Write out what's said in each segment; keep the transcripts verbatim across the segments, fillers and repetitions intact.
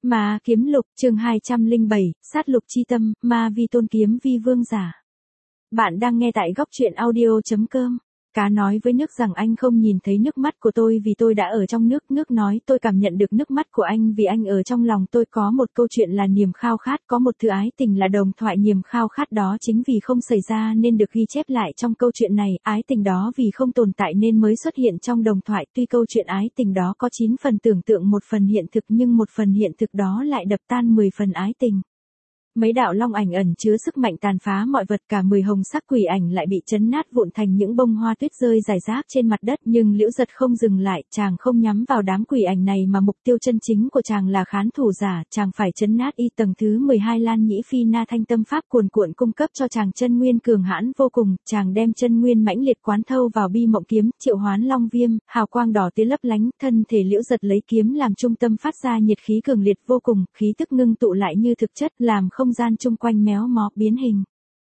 Ma kiếm lục, chương hai trăm lẻ bảy, sát lục chi tâm, ma vi tôn kiếm vi vương giả. Bạn đang nghe tại góc truyện audio chấm com. Cá nói với nước rằng anh không nhìn thấy nước mắt của tôi vì tôi đã ở trong nước. Nước nói tôi cảm nhận được nước mắt của anh vì anh ở trong lòng tôi. Có một câu chuyện là niềm khao khát, có một thứ ái tình là đồng thoại. Niềm khao khát đó chính vì không xảy ra nên được ghi chép lại trong câu chuyện này. Ái tình đó vì không tồn tại nên mới xuất hiện trong đồng thoại. Tuy câu chuyện ái tình đó có chín phần tưởng tượng một phần hiện thực, nhưng một phần hiện thực đó lại đập tan mười phần ái tình. Mấy đạo long ảnh ẩn chứa sức mạnh tàn phá mọi vật, cả mười hồng sắc quỷ ảnh lại bị chấn nát vụn thành những bông hoa tuyết rơi rải rác trên mặt đất. Nhưng Liễu Giật không dừng lại, chàng không nhắm vào đám quỷ ảnh này mà mục tiêu chân chính của chàng là khán thủ giả. Chàng phải chấn nát y tầng thứ mười hai Lan Nhĩ Phi Na Thanh Tâm Pháp cuồn cuộn cung cấp cho chàng chân nguyên cường hãn vô cùng. Chàng đem chân nguyên mãnh liệt quán thâu vào bi mộng kiếm, triệu hoán long viêm, hào quang đỏ tía lấp lánh. Thân thể Liễu Giật lấy kiếm làm trung tâm phát ra nhiệt khí cường liệt vô cùng, khí tức ngưng tụ lại như thực chất, làm không gian chung quanh méo mó biến hình.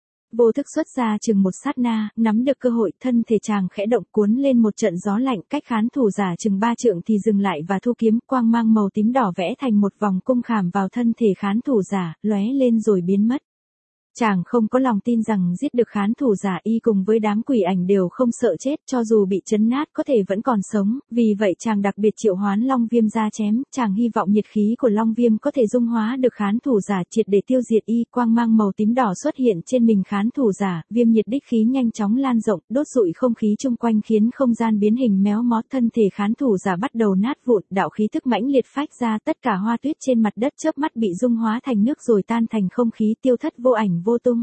Vô thức xuất ra chừng một sát na, nắm được cơ hội, thân thể chàng khẽ động cuốn lên một trận gió lạnh, cách khán thủ giả chừng ba trượng thì dừng lại và thu kiếm, quang mang màu tím đỏ vẽ thành một vòng cung khảm vào thân thể khán thủ giả, lóe lên rồi biến mất. Chàng không có lòng tin rằng giết được khán thủ giả, y cùng với đám quỷ ảnh đều không sợ chết, cho dù bị chấn nát có thể vẫn còn sống, vì vậy chàng đặc biệt triệu hoán long viêm ra chém. Chàng hy vọng nhiệt khí của long viêm có thể dung hóa được khán thủ giả, triệt để tiêu diệt y. Quang mang màu tím đỏ xuất hiện trên mình khán thủ giả, viêm nhiệt đích khí nhanh chóng lan rộng, đốt rụi không khí chung quanh khiến không gian biến hình méo mó. Thân thể khán thủ giả bắt đầu nát vụn, đạo khí tức mãnh liệt phách ra, tất cả hoa tuyết trên mặt đất chớp mắt bị dung hóa thành nước rồi tan thành không khí, tiêu thất vô ảnh vô tung.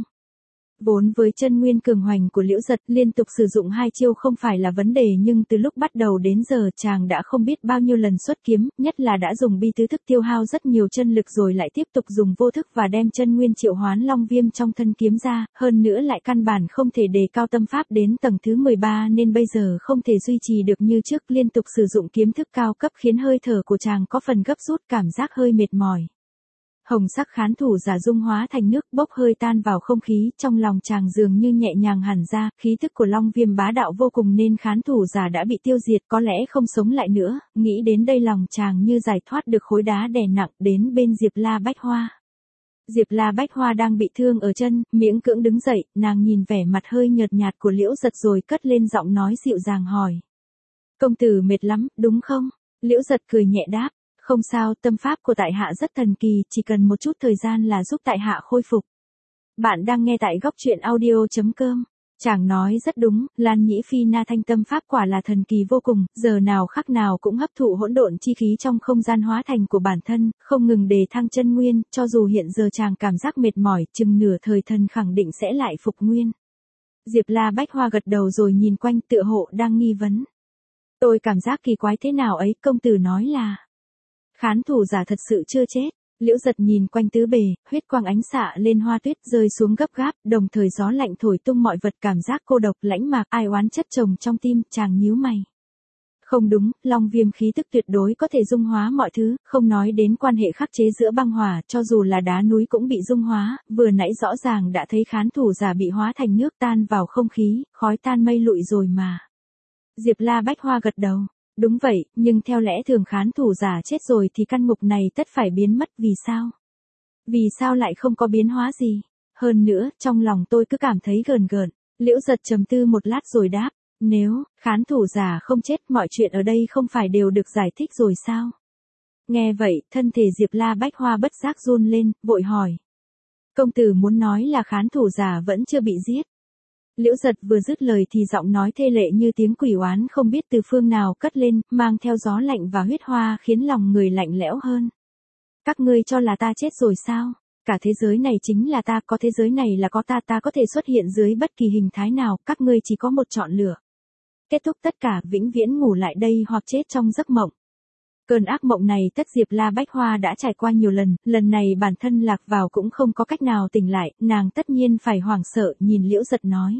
Vốn với chân nguyên cường hoành của Liễu Giật, liên tục sử dụng hai chiêu không phải là vấn đề, nhưng từ lúc bắt đầu đến giờ chàng đã không biết bao nhiêu lần xuất kiếm, nhất là đã dùng bi tứ thức tiêu hao rất nhiều chân lực rồi lại tiếp tục dùng vô thức và đem chân nguyên triệu hoán long viêm trong thân kiếm ra, hơn nữa lại căn bản không thể đề cao tâm pháp đến tầng thứ mười ba nên bây giờ không thể duy trì được như trước. Liên tục sử dụng kiếm thức cao cấp khiến hơi thở của chàng có phần gấp rút, cảm giác hơi mệt mỏi. Hồng sắc khán thủ giả dung hóa thành nước, bốc hơi tan vào không khí, trong lòng chàng dường như nhẹ nhàng hẳn ra. Khí thức của long viêm bá đạo vô cùng nên khán thủ giả đã bị tiêu diệt, có lẽ không sống lại nữa. Nghĩ đến đây lòng chàng như giải thoát được khối đá đè nặng. Đến bên Diệp La Bách Hoa. Diệp La Bách Hoa đang bị thương ở chân, miễn cưỡng đứng dậy, nàng nhìn vẻ mặt hơi nhợt nhạt của Liễu Giật rồi cất lên giọng nói dịu dàng hỏi: "Công tử mệt lắm, đúng không?" Liễu Giật cười nhẹ đáp: "Không sao, tâm pháp của tại hạ rất thần kỳ, chỉ cần một chút thời gian là giúp tại hạ khôi phục." Bạn đang nghe tại góc truyện audio chấm com. Chàng nói rất đúng, Lan Nhĩ Phi Na Thanh Tâm Pháp quả là thần kỳ vô cùng, giờ nào khắc nào cũng hấp thụ hỗn độn chi khí trong không gian hóa thành của bản thân, không ngừng đề thăng chân nguyên, cho dù hiện giờ chàng cảm giác mệt mỏi, chừng nửa thời thần khẳng định sẽ lại phục nguyên. Diệp La Bách Hoa gật đầu rồi nhìn quanh, tựa hộ đang nghi vấn. "Tôi cảm giác kỳ quái thế nào ấy, công tử nói là khán thủ giả thật sự chưa chết?" Liễu Giật nhìn quanh tứ bề, huyết quang ánh xạ lên hoa tuyết rơi xuống gấp gáp, đồng thời gió lạnh thổi tung mọi vật, cảm giác cô độc lãnh mạc ai oán chất chồng trong tim. Chàng nhíu mày. Không đúng, long viêm khí tức tuyệt đối có thể dung hóa mọi thứ, không nói đến quan hệ khắc chế giữa băng hỏa, cho dù là đá núi cũng bị dung hóa. Vừa nãy rõ ràng đã thấy khán thủ giả bị hóa thành nước tan vào không khí, khói tan mây lụi rồi mà. Diệp La Bách Hoa gật đầu. Đúng vậy, nhưng theo lẽ thường khán thủ giả chết rồi thì căn ngục này tất phải biến mất, vì sao? Vì sao lại không có biến hóa gì? Hơn nữa, trong lòng tôi cứ cảm thấy gờn gợn. Liễu Giật trầm tư một lát rồi đáp: "Nếu khán thủ giả không chết, mọi chuyện ở đây không phải đều được giải thích rồi sao?" Nghe vậy, thân thể Diệp La Bách Hoa bất giác run lên, vội hỏi: "Công tử muốn nói là khán thủ giả vẫn chưa bị giết?" Liễu Giật vừa dứt lời thì giọng nói thê lệ như tiếng quỷ oán không biết từ phương nào cất lên, mang theo gió lạnh và huyết hoa khiến lòng người lạnh lẽo hơn. "Các ngươi cho là ta chết rồi sao? Cả thế giới này chính là ta, có thế giới này là có ta, ta có thể xuất hiện dưới bất kỳ hình thái nào, các ngươi chỉ có một chọn lựa. Kết thúc tất cả, vĩnh viễn ngủ lại đây hoặc chết trong giấc mộng." Cơn ác mộng này tất Diệp La Bách Hoa đã trải qua nhiều lần, lần này bản thân lạc vào cũng không có cách nào tỉnh lại, nàng tất nhiên phải hoảng sợ, nhìn Liễu Giật nói: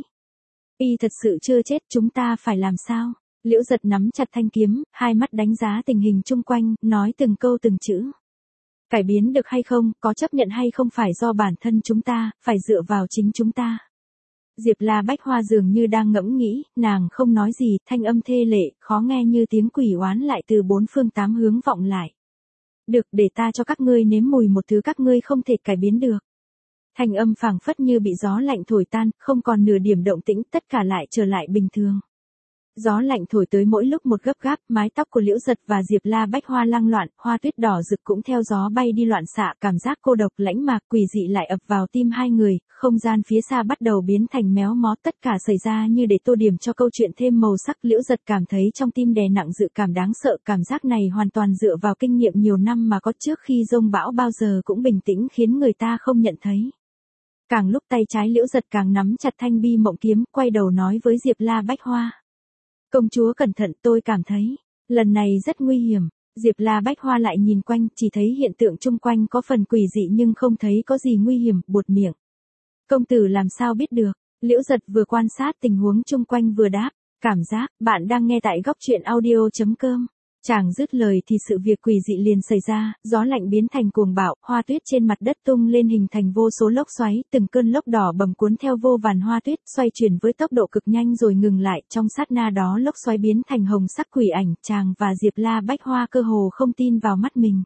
"Y thật sự chưa chết, chúng ta phải làm sao?" Liễu Giật nắm chặt thanh kiếm, hai mắt đánh giá tình hình chung quanh, nói từng câu từng chữ: "Cải biến được hay không, có chấp nhận hay không phải do bản thân chúng ta, phải dựa vào chính chúng ta." Diệp La Bách Hoa dường như đang ngẫm nghĩ, nàng không nói gì, thanh âm thê lệ, khó nghe như tiếng quỷ oán lại từ bốn phương tám hướng vọng lại. Được, để ta cho các ngươi nếm mùi một thứ các ngươi không thể cải biến được. Thanh âm phảng phất như bị gió lạnh thổi tan, không còn nửa điểm động tĩnh, tất cả lại trở lại bình thường. Gió lạnh thổi tới mỗi lúc một gấp gáp, mái tóc của Liễu Giật và Diệp La Bách Hoa lăng loạn, hoa tuyết đỏ rực cũng theo gió bay đi loạn xạ, cảm giác cô độc lãnh mạc quỷ dị lại ập vào tim hai người, không gian phía xa bắt đầu biến thành méo mó, tất cả xảy ra như để tô điểm cho câu chuyện thêm màu sắc. Liễu Giật cảm thấy trong tim đè nặng dự cảm đáng sợ, cảm giác này hoàn toàn dựa vào kinh nghiệm nhiều năm mà có trước khi dông bão bao giờ cũng bình tĩnh khiến người ta không nhận thấy. Càng lúc tay trái Liễu Giật càng nắm chặt thanh bi mộng kiếm, quay đầu nói với Diệp La Bách Hoa. Công chúa cẩn thận, tôi cảm thấy, lần này rất nguy hiểm. Diệp La Bách Hoa lại nhìn quanh, chỉ thấy hiện tượng chung quanh có phần quỷ dị nhưng không thấy có gì nguy hiểm, buột miệng. Công tử làm sao biết được? Liễu Giật vừa quan sát tình huống chung quanh vừa đáp, cảm giác, bạn đang nghe tại góc truyện audio chấm com. Chàng dứt lời thì sự việc quỷ dị liền xảy ra, gió lạnh biến thành cuồng bạo, hoa tuyết trên mặt đất tung lên hình thành vô số lốc xoáy, từng cơn lốc đỏ bầm cuốn theo vô vàn hoa tuyết, xoay chuyển với tốc độ cực nhanh rồi ngừng lại, trong sát na đó lốc xoáy biến thành hồng sắc quỷ ảnh, chàng và Diệp La Bách Hoa cơ hồ không tin vào mắt mình.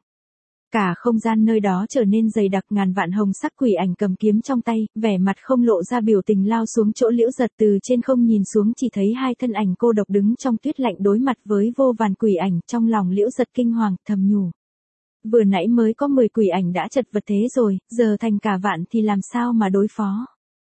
Cả không gian nơi đó trở nên dày đặc, ngàn vạn hồng sắc quỷ ảnh cầm kiếm trong tay, vẻ mặt không lộ ra biểu tình lao xuống chỗ Liễu Giật, từ trên không nhìn xuống chỉ thấy hai thân ảnh cô độc đứng trong tuyết lạnh đối mặt với vô vàn quỷ ảnh, trong lòng Liễu Giật kinh hoàng, thầm nhủ. Vừa nãy mới có mười quỷ ảnh đã chật vật thế rồi, giờ thành cả vạn thì làm sao mà đối phó.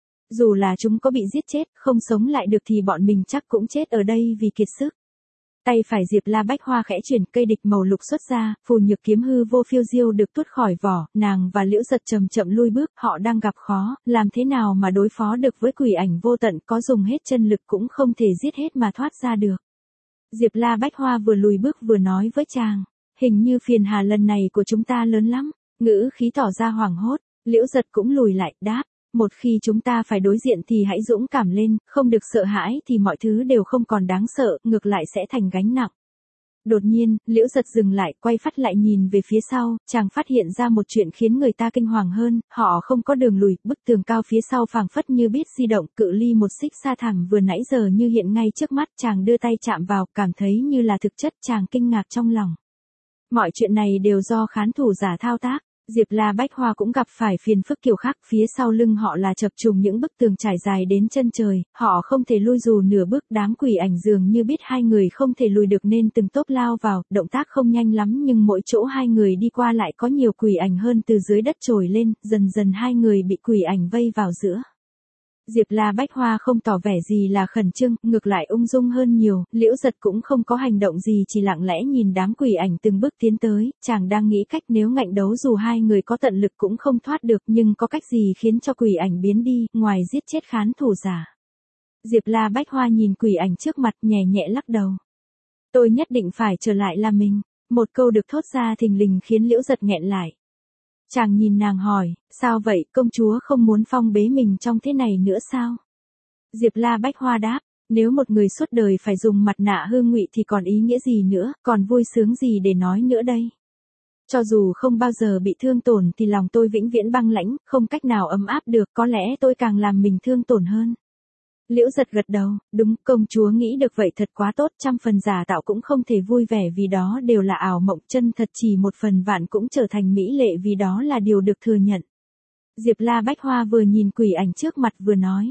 Dù là chúng có bị giết chết, không sống lại được thì bọn mình chắc cũng chết ở đây vì kiệt sức. Tay phải Diệp La Bách Hoa khẽ chuyển, cây địch màu lục xuất ra, phù nhược kiếm hư vô phiêu diêu được tuốt khỏi vỏ, nàng và Liễu Giật chậm chậm lui bước, họ đang gặp khó, làm thế nào mà đối phó được với quỷ ảnh vô tận, có dùng hết chân lực cũng không thể giết hết mà thoát ra được. Diệp La Bách Hoa vừa lùi bước vừa nói với chàng, hình như phiền hà lần này của chúng ta lớn lắm, ngữ khí tỏ ra hoảng hốt. Liễu Giật cũng lùi lại, đáp. Một khi chúng ta phải đối diện thì hãy dũng cảm lên, không được sợ hãi thì mọi thứ đều không còn đáng sợ, ngược lại sẽ thành gánh nặng. Đột nhiên, Liễu Giật dừng lại, quay phát lại nhìn về phía sau, chàng phát hiện ra một chuyện khiến người ta kinh hoàng hơn, họ không có đường lùi, bức tường cao phía sau phảng phất như biết di động, cự ly một xích xa thẳng vừa nãy giờ như hiện ngay trước mắt, chàng đưa tay chạm vào, cảm thấy như là thực chất, chàng kinh ngạc trong lòng. Mọi chuyện này đều do khán thủ giả thao tác. Diệp La Bách Hoa cũng gặp phải phiền phức kiểu khác, phía sau lưng họ là chập trùng những bức tường trải dài đến chân trời, họ không thể lui dù nửa bước, đám quỷ ảnh dường như biết hai người không thể lùi được nên từng tốp lao vào, động tác không nhanh lắm nhưng mỗi chỗ hai người đi qua lại có nhiều quỷ ảnh hơn từ dưới đất trồi lên, dần dần hai người bị quỷ ảnh vây vào giữa. Diệp La Bách Hoa không tỏ vẻ gì là khẩn trương, ngược lại ung dung hơn nhiều, Liễu Giật cũng không có hành động gì, chỉ lặng lẽ nhìn đám quỷ ảnh từng bước tiến tới, chàng đang nghĩ cách nếu ngạnh đấu dù hai người có tận lực cũng không thoát được, nhưng có cách gì khiến cho quỷ ảnh biến đi, ngoài giết chết khán thủ giả. Diệp La Bách Hoa nhìn quỷ ảnh trước mặt, nhẹ nhẹ lắc đầu. Tôi nhất định phải trở lại là mình, một câu được thốt ra thình lình khiến Liễu Giật nghẹn lại. Chàng nhìn nàng hỏi, sao vậy, công chúa không muốn phong bế mình trong thế này nữa sao? Diệp La Bách Hoa đáp, nếu một người suốt đời phải dùng mặt nạ hư ngụy thì còn ý nghĩa gì nữa, còn vui sướng gì để nói nữa đây? Cho dù không bao giờ bị thương tổn thì lòng tôi vĩnh viễn băng lãnh, không cách nào ấm áp được, có lẽ tôi càng làm mình thương tổn hơn. Liễu Giật gật đầu, đúng, công chúa nghĩ được vậy thật quá tốt, trăm phần giả tạo cũng không thể vui vẻ vì đó đều là ảo mộng, chân thật chỉ một phần vạn cũng trở thành mỹ lệ vì đó là điều được thừa nhận. Diệp La Bách Hoa vừa nhìn quỷ ảnh trước mặt vừa nói.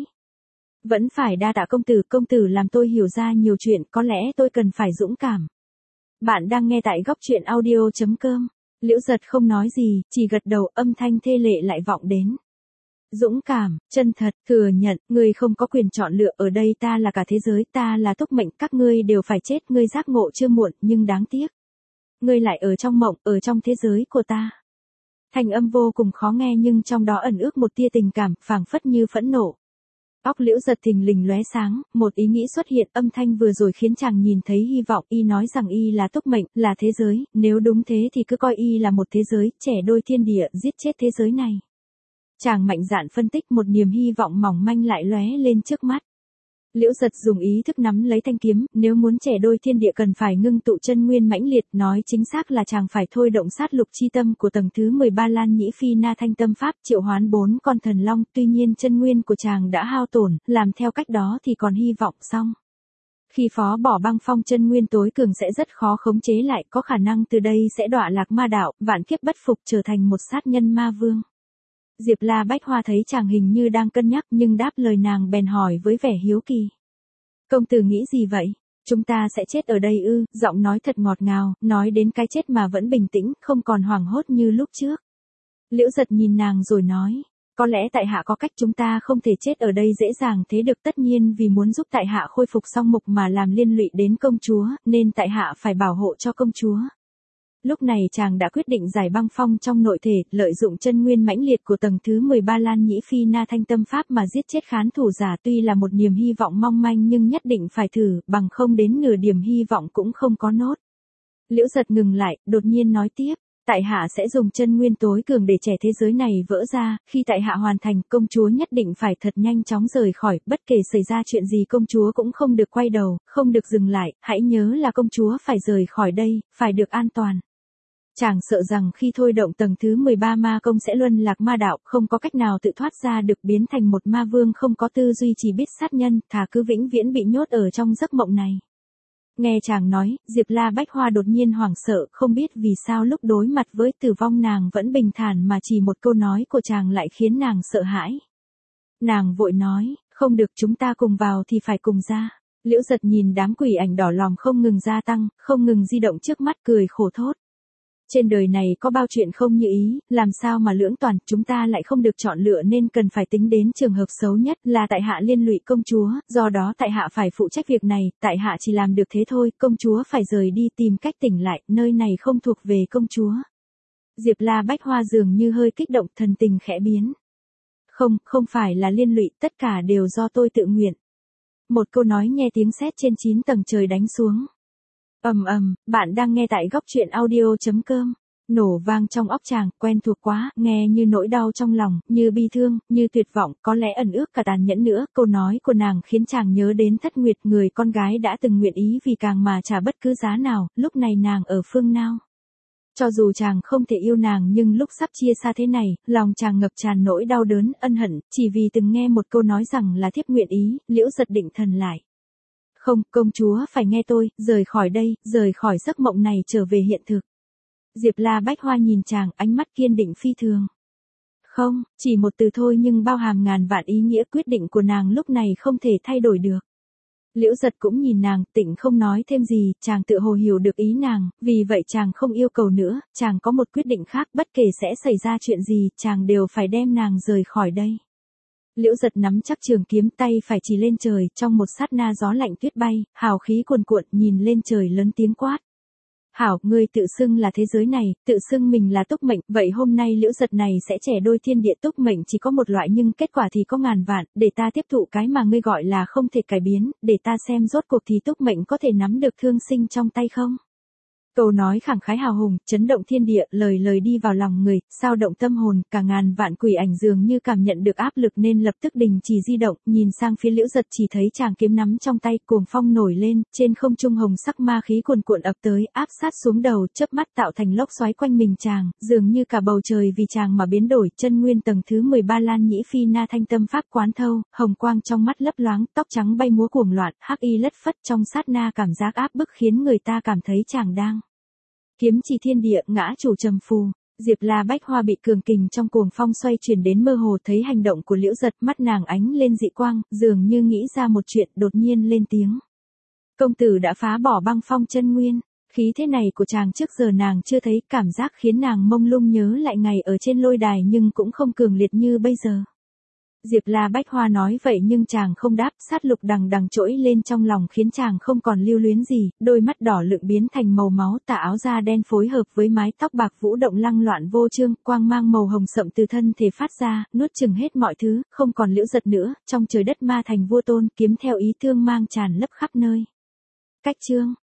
Vẫn phải đa tạ công tử, công tử làm tôi hiểu ra nhiều chuyện, có lẽ tôi cần phải dũng cảm. Bạn đang nghe tại góc truyện audio chấm com. Liễu Giật không nói gì, chỉ gật đầu, âm thanh thê lệ lại vọng đến. Dũng cảm, chân thật, thừa nhận, ngươi không có quyền chọn lựa, ở đây ta là cả thế giới, ta là túc mệnh, các ngươi đều phải chết, ngươi giác ngộ chưa muộn, nhưng đáng tiếc. Ngươi lại ở trong mộng, ở trong thế giới của ta. Thanh âm vô cùng khó nghe nhưng trong đó ẩn ước một tia tình cảm, phảng phất như phẫn nộ. Óc Liễu Giật thình lình lóe sáng, một ý nghĩ xuất hiện, âm thanh vừa rồi khiến chàng nhìn thấy hy vọng, y nói rằng y là túc mệnh, là thế giới, nếu đúng thế thì cứ coi y là một thế giới, trẻ đôi thiên địa, giết chết thế giới này. Chàng mạnh dạn phân tích, một niềm hy vọng mỏng manh lại lóe lên trước mắt. Liễu Giật dùng ý thức nắm lấy thanh kiếm, nếu muốn trẻ đôi thiên địa cần phải ngưng tụ chân nguyên mãnh liệt, nói chính xác là chàng phải thôi động sát lục chi tâm của tầng thứ mười ba Lan Nhĩ Phi Na Thanh Tâm Pháp, triệu hoán bốn con thần long, tuy nhiên chân nguyên của chàng đã hao tổn, làm theo cách đó thì còn hy vọng xong. Khi phó bỏ băng phong chân nguyên tối cường sẽ rất khó khống chế lại, có khả năng từ đây sẽ đọa lạc ma đạo, vạn kiếp bất phục trở thành một sát nhân ma vương. Diệp La Bách Hoa thấy chàng hình như đang cân nhắc nhưng đáp lời nàng bèn hỏi với vẻ hiếu kỳ. Công tử nghĩ gì vậy? Chúng ta sẽ chết ở đây ư? Giọng nói thật ngọt ngào, nói đến cái chết mà vẫn bình tĩnh, không còn hoảng hốt như lúc trước. Liễu Giật nhìn nàng rồi nói. Có lẽ tại hạ có cách chúng ta không thể chết ở đây dễ dàng thế được, tất nhiên vì muốn giúp tại hạ khôi phục song mục mà làm liên lụy đến công chúa, nên tại hạ phải bảo hộ cho công chúa. Lúc này chàng đã quyết định giải băng phong trong nội thể, lợi dụng chân nguyên mãnh liệt của tầng thứ mười ba Lan Nhĩ Phi Na Thanh Tâm Pháp mà giết chết khán thủ giả, tuy là một niềm hy vọng mong manh nhưng nhất định phải thử, bằng không đến nửa điểm hy vọng cũng không có nốt. Liễu Giật ngừng lại, đột nhiên nói tiếp. Tại hạ sẽ dùng chân nguyên tối cường để trẻ thế giới này vỡ ra, khi tại hạ hoàn thành, công chúa nhất định phải thật nhanh chóng rời khỏi, bất kể xảy ra chuyện gì công chúa cũng không được quay đầu, không được dừng lại, hãy nhớ là công chúa phải rời khỏi đây, phải được an toàn. Chàng sợ rằng khi thôi động tầng thứ mười ba ma công sẽ luân lạc ma đạo, không có cách nào tự thoát ra được, biến thành một ma vương không có tư duy chỉ biết sát nhân, thà cứ vĩnh viễn bị nhốt ở trong giấc mộng này. Nghe chàng nói, Diệp La Bách Hoa đột nhiên hoảng sợ, không biết vì sao lúc đối mặt với tử vong nàng vẫn bình thản mà chỉ một câu nói của chàng lại khiến nàng sợ hãi. Nàng vội nói, không được, chúng ta cùng vào thì phải cùng ra. Liễu Giật nhìn đám quỷ ảnh đỏ lòm không ngừng gia tăng, không ngừng di động trước mắt, cười khổ thốt. Trên đời này có bao chuyện không như ý, làm sao mà lưỡng toàn, chúng ta lại không được chọn lựa nên cần phải tính đến trường hợp xấu nhất, là tại hạ liên lụy công chúa, do đó tại hạ phải phụ trách việc này, tại hạ chỉ làm được thế thôi, công chúa phải rời đi tìm cách tỉnh lại, nơi này không thuộc về công chúa. Diệp La Bách Hoa dường như hơi kích động, thần tình khẽ biến. Không, không phải là liên lụy, tất cả đều do tôi tự nguyện. Một câu nói nghe tiếng sét trên chín tầng trời đánh xuống. Ầm ầm, bạn đang nghe tại góc truyện audio chấm com. Nổ vang trong óc chàng, quen thuộc quá, nghe như nỗi đau trong lòng, như bi thương, như tuyệt vọng, có lẽ ẩn ước cả tàn nhẫn nữa. Câu nói của nàng khiến chàng nhớ đến Thất Nguyệt, người con gái đã từng nguyện ý vì càng mà trả bất cứ giá nào, lúc này nàng ở phương nào. Cho dù chàng không thể yêu nàng nhưng lúc sắp chia xa thế này, lòng chàng ngập tràn nỗi đau đớn, ân hận, chỉ vì từng nghe một câu nói rằng là thiếp nguyện ý. Liễu Giật định thần lại. Không, công chúa phải nghe tôi, rời khỏi đây, rời khỏi giấc mộng này trở về hiện thực. Diệp La Bách Hoa nhìn chàng, ánh mắt kiên định phi thường. Không, chỉ một từ thôi nhưng bao hàm ngàn vạn ý nghĩa, quyết định của nàng lúc này không thể thay đổi được. Liễu Giật cũng nhìn nàng, tịnh không nói thêm gì, chàng tự hồ hiểu được ý nàng, vì vậy chàng không yêu cầu nữa, chàng có một quyết định khác, bất kể sẽ xảy ra chuyện gì, chàng đều phải đem nàng rời khỏi đây. Liễu Giật nắm chắc trường kiếm, tay phải chỉ lên trời, trong một sát na gió lạnh tuyết bay, hào khí cuồn cuộn, nhìn lên trời lớn tiếng quát. Hảo, ngươi tự xưng là thế giới này, tự xưng mình là túc mệnh, vậy hôm nay Liễu Giật này sẽ trẻ đôi thiên địa. Túc mệnh chỉ có một loại nhưng kết quả thì có ngàn vạn, để ta tiếp thụ cái mà ngươi gọi là không thể cải biến, để ta xem rốt cuộc thì túc mệnh có thể nắm được thương sinh trong tay không. Câu nói khẳng khái hào hùng, chấn động thiên địa, lời lời đi vào lòng người, sao động tâm hồn, cả ngàn vạn quỷ ảnh dường như cảm nhận được áp lực nên lập tức đình chỉ di động, nhìn sang phía Liễu Giật chỉ thấy chàng kiếm nắm trong tay, cuồng phong nổi lên, trên không trung hồng sắc ma khí cuồn cuộn ập tới, áp sát xuống đầu, chớp mắt tạo thành lốc xoáy quanh mình chàng, dường như cả bầu trời vì chàng mà biến đổi. Chân nguyên tầng thứ mười ba Lan Nhĩ Phi Na Thanh Tâm Pháp quán thâu, hồng quang trong mắt lấp loáng, tóc trắng bay múa cuồng loạn, hắc y lất phất, trong sát na cảm giác áp bức khiến người ta cảm thấy chàng đang kiếm chỉ thiên địa, ngã chủ trầm phù. Diệp La Bách Hoa bị cường kình trong cuồng phong xoay chuyển đến mơ hồ, thấy hành động của Liễu Giật, mắt nàng ánh lên dị quang, dường như nghĩ ra một chuyện, đột nhiên lên tiếng. Công tử đã phá bỏ băng phong chân nguyên, khí thế này của chàng trước giờ nàng chưa thấy, cảm giác khiến nàng mông lung nhớ lại ngày ở trên lôi đài nhưng cũng không cường liệt như bây giờ. Diệp La Bách Hoa nói vậy nhưng chàng không đáp, sát lục đằng đằng trỗi lên trong lòng khiến chàng không còn lưu luyến gì, đôi mắt đỏ lựng biến thành màu máu, tà áo da đen phối hợp với mái tóc bạc vũ động lăng loạn vô chương, quang mang màu hồng sậm từ thân thể phát ra, nuốt chửng hết mọi thứ, không còn Liễu Giật nữa, trong trời đất ma thành vua tôn, kiếm theo ý thương mang tràn lấp khắp nơi. Cách chương